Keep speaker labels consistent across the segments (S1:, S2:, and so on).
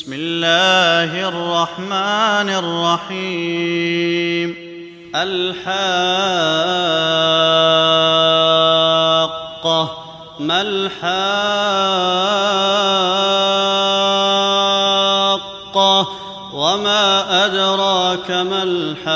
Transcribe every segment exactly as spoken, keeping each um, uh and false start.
S1: بسم الله الرحمن الرحيم. الحاقة. ما الحاقة وما أدراك ما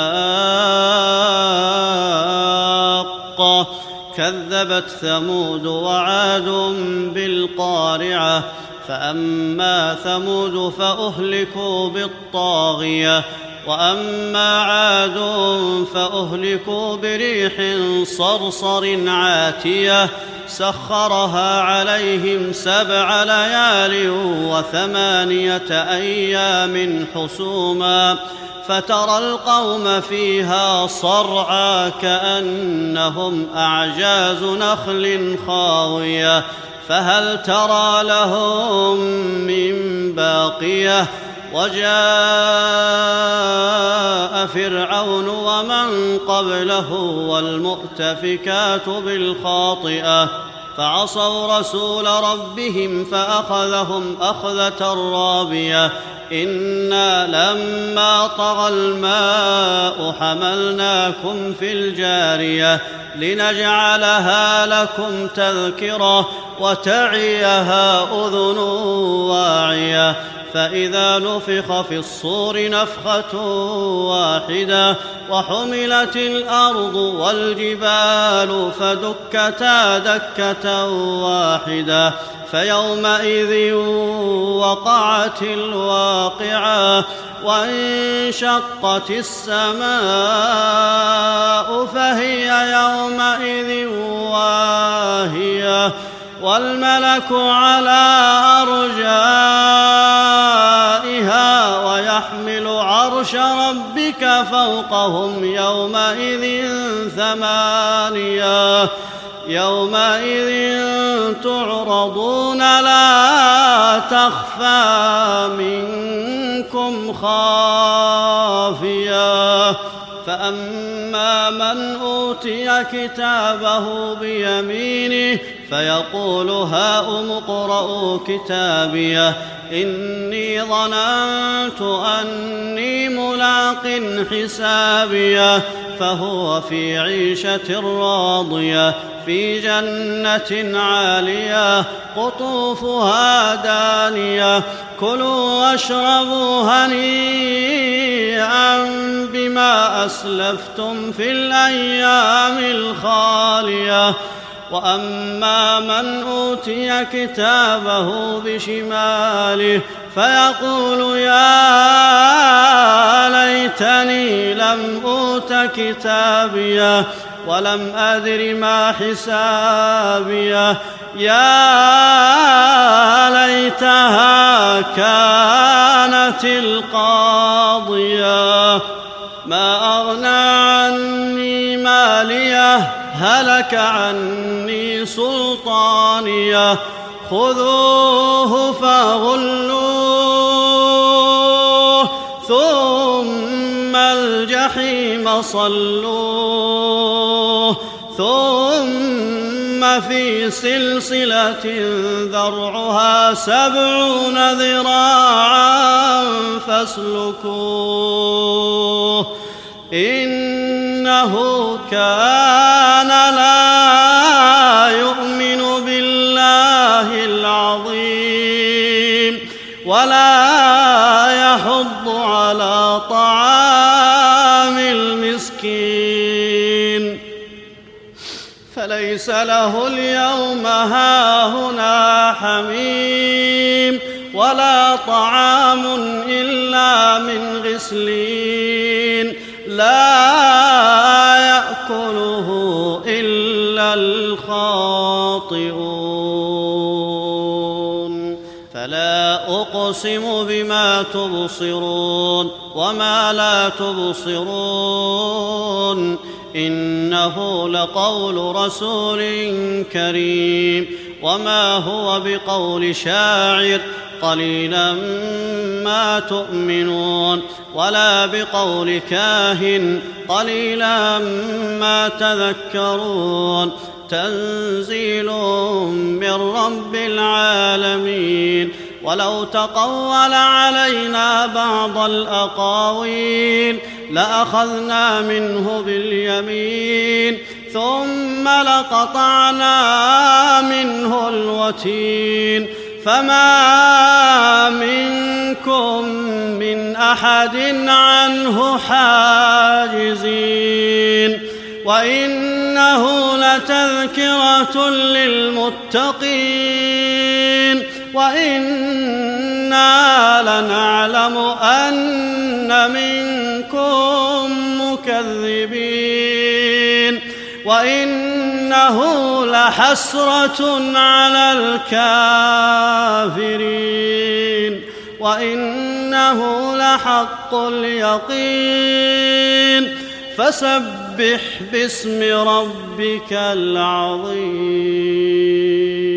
S1: الحاقة. كذبت ثمود وعاد بالقارعة. فأما ثمود فأهلكوا بالطاغية وأما عاد فأهلكوا بريح صرصر عاتية سخرها عليهم سبع ليال وثمانية أيام حسوما فترى القوم فيها صرعى كأنهم أعجاز نخل خاوية فهل ترى لهم من باقية. وجاء فرعون ومن قبله والمؤتفكات بالخاطئة فعصوا رسول ربهم فأخذهم أخذة رابية. إنا لما طغى الماء حملناكم في الجارية لنجعلها لكم تذكرة وتعيها أذن واعية. فإذا نفخ في الصور نفخة واحدة وحملت الأرض والجبال فدكتا دكة واحدة فيومئذ وقعت الواقعة وانشقت السماء فهي يومئذ واهية والملك على أرجائها ويحمل عرش ربك فوقهم يومئذ ثمانية. يومئذ تعرضون لا تخفى منكم خافية. فأما من أوتي كتابه بيمينه فيقول هاؤم اقرءوا كتابيه إني ظننت أني ملاق حسابيه. فهو في عيشة راضية في جنة عالية قطوفها دانية. كلوا واشربوا هنيئا بما أسلفتم في الأيام الخالية. وأما من أوتي كتابه بشماله فيقول يا ليتني لم أوت كتابيه ولم أدر ما حسابيه يا ليتها كانت القاضية ما أغنى عني ماليه هلك عني سلطانيه خذوه فغلوه ثم الجحيم صلوه ثم في سلسلة ذرعها سبعون ذراعا فاسلكوه إنه كان لا يؤمن بالله العظيم ولا يحض على طعام المسكين فليس له اليوم هاهنا حميم ولا طعام إلا من غسلين لا يأكله إلا الخاطئون. فلا أقسم بما تبصرون وما لا تبصرون إنه لقول رسول كريم وما هو بقول شاعر قليلا ما تؤمنون ولا بقول كاهن قليلا ما تذكرون تنزيل من رب العالمين ولو تقول علينا بعض الأقاويل لأخذنا منه باليمين ثم لقطعنا منه الوتين فما منكم من أحد عنه حاجزين وإنه لتذكرة للمتقين وإنا لنعلم أن منكم مكذبين وإنه لحسرة على الكافرين وإنه لحق اليقين فسبح باسم ربك العظيم.